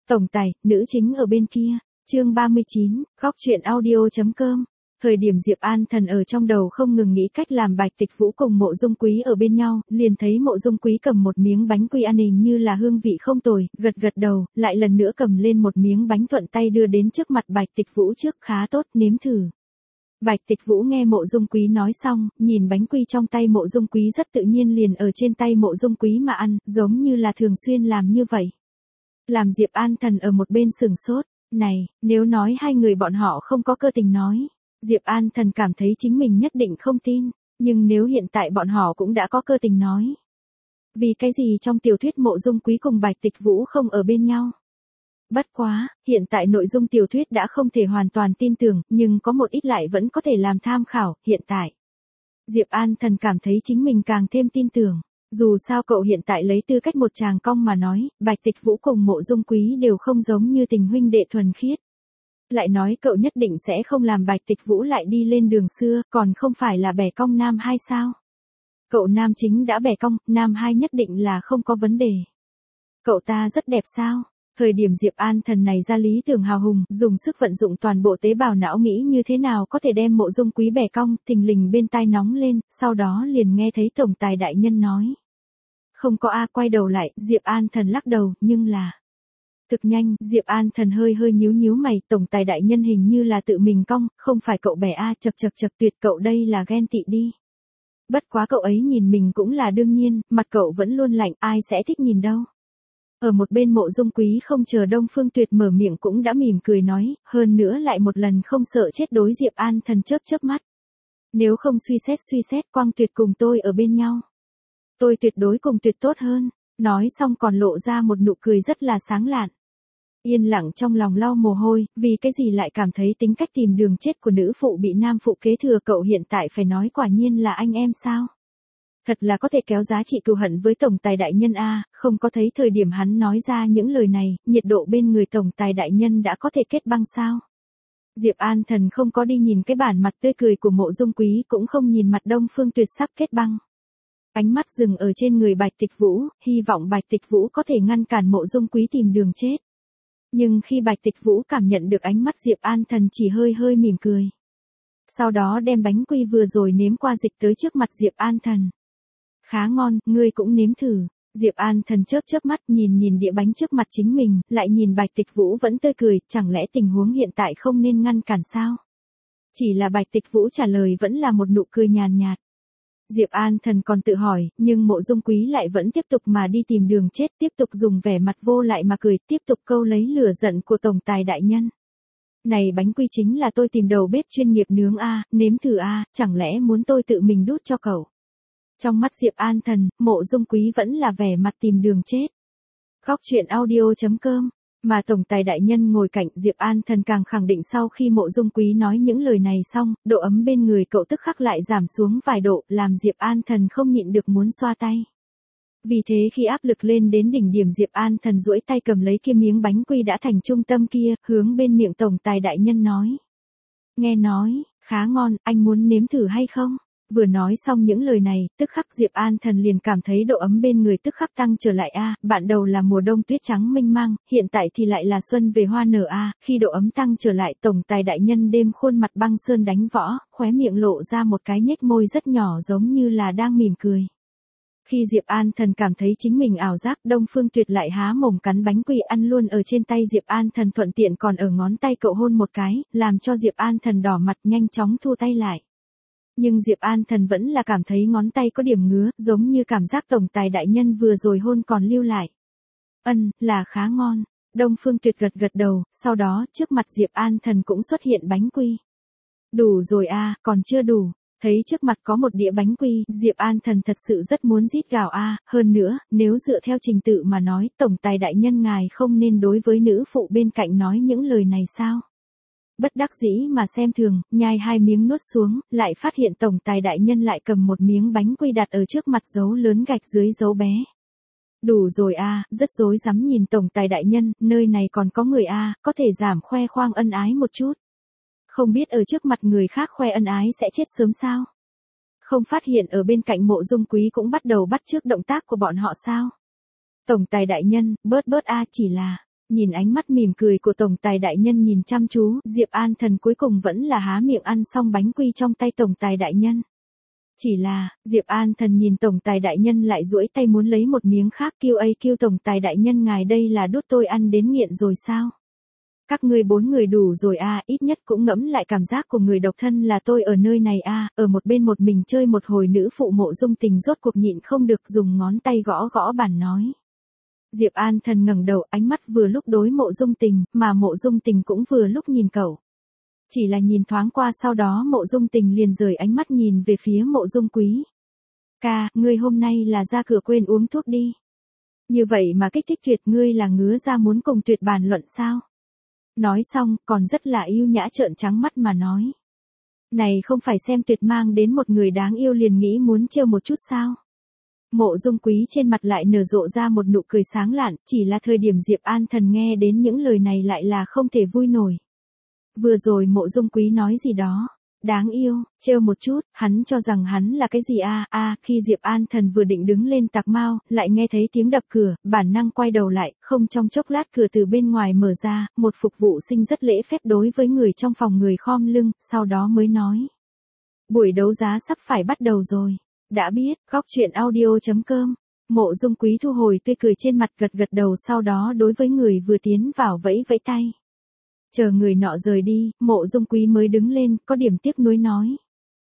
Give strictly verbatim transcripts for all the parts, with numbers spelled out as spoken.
Tổng tài, nữ chính ở bên kia, chương ba mươi chín, góc truyện audio.com. Thời điểm Diệp An Thần ở trong đầu không ngừng nghĩ cách làm Bạch Tịch Vũ cùng Mộ Dung Quý ở bên nhau, liền thấy Mộ Dung Quý cầm một miếng bánh quy ăn hình như là hương vị không tồi, gật gật đầu, lại lần nữa cầm lên một miếng bánh thuận tay đưa đến trước mặt Bạch Tịch Vũ trước, khá tốt, nếm thử. Bạch Tịch Vũ nghe Mộ Dung Quý nói xong, nhìn bánh quy trong tay Mộ Dung Quý rất tự nhiên liền ở trên tay Mộ Dung Quý mà ăn, giống như là thường xuyên làm như vậy. Làm Diệp An Thần ở một bên sừng sốt, này, nếu nói hai người bọn họ không có cơ tình nói, Diệp An Thần cảm thấy chính mình nhất định không tin, nhưng nếu hiện tại bọn họ cũng đã có cơ tình nói. Vì cái gì trong tiểu thuyết Mộ Dung Quý cùng Bạch Tịch Vũ không ở bên nhau? Bất quá, hiện tại nội dung tiểu thuyết đã không thể hoàn toàn tin tưởng, nhưng có một ít lại vẫn có thể làm tham khảo, hiện tại. Diệp An Thần cảm thấy chính mình càng thêm tin tưởng. Dù sao cậu hiện tại lấy tư cách một chàng cong mà nói, Bạch Tịch Vũ cùng Mộ Dung Quý đều không giống như tình huynh đệ thuần khiết. Lại nói cậu nhất định sẽ không làm Bạch Tịch Vũ lại đi lên đường xưa, còn không phải là bẻ cong nam hai sao? Cậu nam chính đã bẻ cong, nam hai nhất định là không có vấn đề. Cậu ta rất đẹp sao? Thời điểm Diệp An Thần này ra lý tưởng hào hùng, dùng sức vận dụng toàn bộ tế bào não nghĩ như thế nào có thể đem Mộ Dung Quý bẻ cong, thình lình bên tai nóng lên, sau đó liền nghe thấy tổng tài đại nhân nói. Không có a, quay đầu lại, Diệp An Thần lắc đầu, nhưng là... Thực nhanh, Diệp An Thần hơi hơi nhíu nhíu mày, tổng tài đại nhân hình như là tự mình cong, không phải cậu bẻ a, chật chật chật tuyệt, cậu đây là ghen tị đi. Bất quá cậu ấy nhìn mình cũng là đương nhiên, mặt cậu vẫn luôn lạnh, ai sẽ thích nhìn đâu. Ở một bên Mộ Dung Quý không chờ Đông Phương Tuyệt mở miệng cũng đã mỉm cười nói, hơn nữa lại một lần không sợ chết đối Diệp An Thần chớp chớp mắt. Nếu không suy xét suy xét Quang Tuyệt cùng tôi ở bên nhau. Tôi tuyệt đối cùng Tuyệt tốt hơn, nói xong còn lộ ra một nụ cười rất là sáng lạn. Yên lặng trong lòng lau mồ hôi, vì cái gì lại cảm thấy tính cách tìm đường chết của nữ phụ bị nam phụ kế thừa, cậu hiện tại phải nói quả nhiên là anh em sao? Thật là có thể kéo giá trị cừu hận với tổng tài đại nhân a, không có thấy thời điểm hắn nói ra những lời này, nhiệt độ bên người tổng tài đại nhân đã có thể kết băng sao? Diệp An Thần không có đi nhìn cái bản mặt tươi cười của Mộ Dung Quý, cũng không nhìn mặt Đông Phương Tuyệt sắp kết băng. Ánh mắt dừng ở trên người Bạch Tịch Vũ, hy vọng Bạch Tịch Vũ có thể ngăn cản Mộ Dung Quý tìm đường chết. Nhưng khi Bạch Tịch Vũ cảm nhận được ánh mắt Diệp An Thần chỉ hơi hơi mỉm cười. Sau đó đem bánh quy vừa rồi nếm qua dịch tới trước mặt Diệp An Thần. Khá ngon, ngươi cũng nếm thử. Diệp An Thần chớp chớp mắt nhìn nhìn đĩa bánh trước mặt chính mình, lại nhìn Bạch Tịch Vũ vẫn tươi cười, chẳng lẽ tình huống hiện tại không nên ngăn cản sao? Chỉ là Bạch Tịch Vũ trả lời vẫn là một nụ cười nhàn nhạt. Diệp An Thần còn tự hỏi, nhưng Mộ Dung Quý lại vẫn tiếp tục mà đi tìm đường chết, tiếp tục dùng vẻ mặt vô lại mà cười, tiếp tục câu lấy lửa giận của tổng tài đại nhân. Này bánh quy chính là tôi tìm đầu bếp chuyên nghiệp nướng a, nếm thử a, chẳng lẽ muốn tôi tự mình đút cho cậu? Trong mắt Diệp An Thần, Mộ Dung Quý vẫn là vẻ mặt tìm đường chết. Góc truyện audio.com. Mà tổng tài đại nhân ngồi cạnh Diệp An Thần càng khẳng định sau khi Mộ Dung Quý nói những lời này xong, độ ấm bên người cậu tức khắc lại giảm xuống vài độ, làm Diệp An Thần không nhịn được muốn xoa tay. Vì thế khi áp lực lên đến đỉnh điểm, Diệp An Thần duỗi tay cầm lấy kia miếng bánh quy đã thành trung tâm kia, hướng bên miệng tổng tài đại nhân nói. Nghe nói, khá ngon, anh muốn nếm thử hay không? Vừa nói xong những lời này, tức khắc Diệp An Thần liền cảm thấy độ ấm bên người tức khắc tăng trở lại a, bạn đầu là mùa đông tuyết trắng mênh mang, hiện tại thì lại là xuân về hoa nở a, khi độ ấm tăng trở lại, tổng tài đại nhân đêm khuôn mặt băng sơn đánh võ, khóe miệng lộ ra một cái nhếch môi rất nhỏ giống như là đang mỉm cười. Khi Diệp An Thần cảm thấy chính mình ảo giác, Đông Phương Tuyệt lại há mồm cắn bánh quy ăn luôn ở trên tay Diệp An Thần, thuận tiện còn ở ngón tay cậu hôn một cái, làm cho Diệp An Thần đỏ mặt nhanh chóng thu tay lại. Nhưng Diệp An Thần vẫn là cảm thấy ngón tay có điểm ngứa, giống như cảm giác tổng tài đại nhân vừa rồi hôn còn lưu lại. Ân, là khá ngon. Đông Phương Tuyệt gật gật đầu, sau đó trước mặt Diệp An Thần cũng xuất hiện bánh quy. Đủ rồi a, còn chưa đủ. Thấy trước mặt có một đĩa bánh quy, Diệp An Thần thật sự rất muốn rít gào a, hơn nữa, nếu dựa theo trình tự mà nói, tổng tài đại nhân ngài không nên đối với nữ phụ bên cạnh nói những lời này sao? Bất đắc dĩ mà xem thường, nhai hai miếng nuốt xuống, lại phát hiện tổng tài đại nhân lại cầm một miếng bánh quy đặt ở trước mặt dấu lớn gạch dưới dấu bé. Đủ rồi a, rất rối rắm nhìn tổng tài đại nhân, nơi này còn có người a, có thể giảm khoe khoang ân ái một chút. Không biết ở trước mặt người khác khoe ân ái sẽ chết sớm sao? Không phát hiện ở bên cạnh Mộ Dung Quý cũng bắt đầu bắt chước động tác của bọn họ sao? Tổng tài đại nhân, bớt bớt a, chỉ là... Nhìn ánh mắt mỉm cười của tổng tài đại nhân nhìn chăm chú, Diệp An Thần cuối cùng vẫn là há miệng ăn xong bánh quy trong tay tổng tài đại nhân. Chỉ là, Diệp An Thần nhìn tổng tài đại nhân lại duỗi tay muốn lấy một miếng khác, kêu ấy kêu tổng tài đại nhân ngài đây là đút tôi ăn đến nghiện rồi sao? Các ngươi bốn người đủ rồi à, ít nhất cũng ngẫm lại cảm giác của người độc thân là tôi ở nơi này à, ở một bên một mình chơi một hồi nữ phụ Mộ Dung Tình rốt cuộc nhịn không được dùng ngón tay gõ gõ bàn nói. Diệp An Thần ngẩng đầu, ánh mắt vừa lúc đối Mộ Dung Tình, mà Mộ Dung Tình cũng vừa lúc nhìn cậu. Chỉ là nhìn thoáng qua sau đó Mộ Dung Tình liền rời ánh mắt nhìn về phía Mộ Dung Quý. Ca, ngươi hôm nay là ra cửa quên uống thuốc đi. Như vậy mà kích thích Tuyệt ngươi là ngứa ra muốn cùng Tuyệt bàn luận sao? Nói xong, còn rất là yêu nhã trợn trắng mắt mà nói. Này không phải xem Tuyệt mang đến một người đáng yêu liền nghĩ muốn trêu một chút sao? Mộ Dung Quý trên mặt lại nở rộ ra một nụ cười sáng lạn, chỉ là thời điểm Diệp An Thần nghe đến những lời này lại là không thể vui nổi. Vừa rồi Mộ Dung Quý nói gì đó? Đáng yêu, trêu một chút, hắn cho rằng hắn là cái gì a à? a à, khi Diệp An Thần vừa định đứng lên tạc mau, lại nghe thấy tiếng đập cửa, bản năng quay đầu lại, không trong chốc lát cửa từ bên ngoài mở ra, một phục vụ sinh rất lễ phép đối với người trong phòng người khom lưng, sau đó mới nói. Buổi đấu giá sắp phải bắt đầu rồi. Đã biết, góc chuyện audio chấm com. Mộ Dung Quý thu hồi tươi cười trên mặt gật gật đầu sau đó đối với người vừa tiến vào vẫy vẫy tay. Chờ người nọ rời đi, Mộ Dung Quý mới đứng lên, có điểm tiếc nuối nói.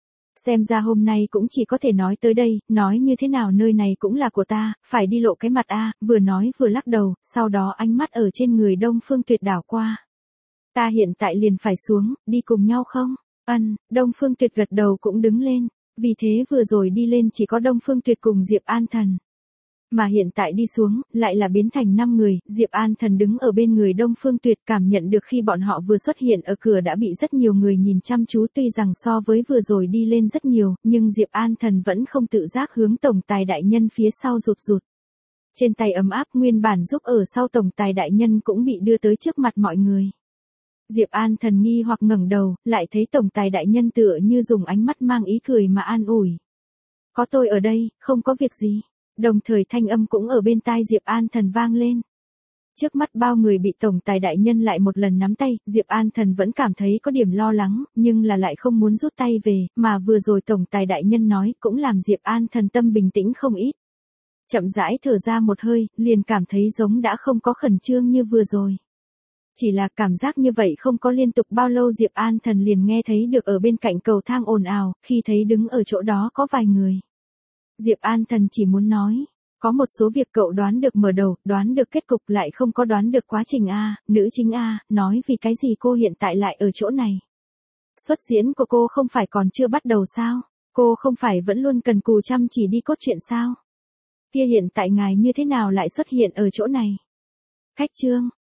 Xem ra hôm nay cũng chỉ có thể nói tới đây, nói như thế nào nơi này cũng là của ta, phải đi lộ cái mặt a, vừa nói vừa lắc đầu, sau đó ánh mắt ở trên người Đông Phương Tuyệt đảo qua. Ta hiện tại liền phải xuống, đi cùng nhau không? Ân, Đông Phương Tuyệt gật đầu cũng đứng lên, vì thế vừa rồi đi lên chỉ có Đông Phương Tuyệt cùng Diệp An Thần. Mà hiện tại đi xuống, lại là biến thành năm người, Diệp An Thần đứng ở bên người Đông Phương Tuyệt cảm nhận được khi bọn họ vừa xuất hiện ở cửa đã bị rất nhiều người nhìn chăm chú tuy rằng so với vừa rồi đi lên rất nhiều, nhưng Diệp An Thần vẫn không tự giác hướng tổng tài đại nhân phía sau rụt rụt. Trên tay ấm áp nguyên bản giúp ở sau tổng tài đại nhân cũng bị đưa tới trước mặt mọi người. Diệp An Thần nghi hoặc ngẩng đầu, lại thấy tổng tài đại nhân tựa như dùng ánh mắt mang ý cười mà an ủi. Có tôi ở đây, không có việc gì. Đồng thời thanh âm cũng ở bên tai Diệp An Thần vang lên. Trước mắt bao người bị tổng tài đại nhân lại một lần nắm tay, Diệp An Thần vẫn cảm thấy có điểm lo lắng, nhưng là lại không muốn rút tay về, mà vừa rồi tổng tài đại nhân nói cũng làm Diệp An Thần tâm bình tĩnh không ít. Chậm rãi thở ra một hơi, liền cảm thấy giống đã không có khẩn trương như vừa rồi. Chỉ là cảm giác như vậy không có liên tục bao lâu Diệp An Thần liền nghe thấy được ở bên cạnh cầu thang ồn ào, khi thấy đứng ở chỗ đó có vài người. Diệp An Thần chỉ muốn nói, có một số việc cậu đoán được mở đầu, đoán được kết cục lại không có đoán được quá trình a, nữ chính a, nói vì cái gì cô hiện tại lại ở chỗ này. Xuất diễn của cô không phải còn chưa bắt đầu sao? Cô không phải vẫn luôn cần cù chăm chỉ đi cốt truyện sao? Kia hiện tại ngài như thế nào lại xuất hiện ở chỗ này? Khách chương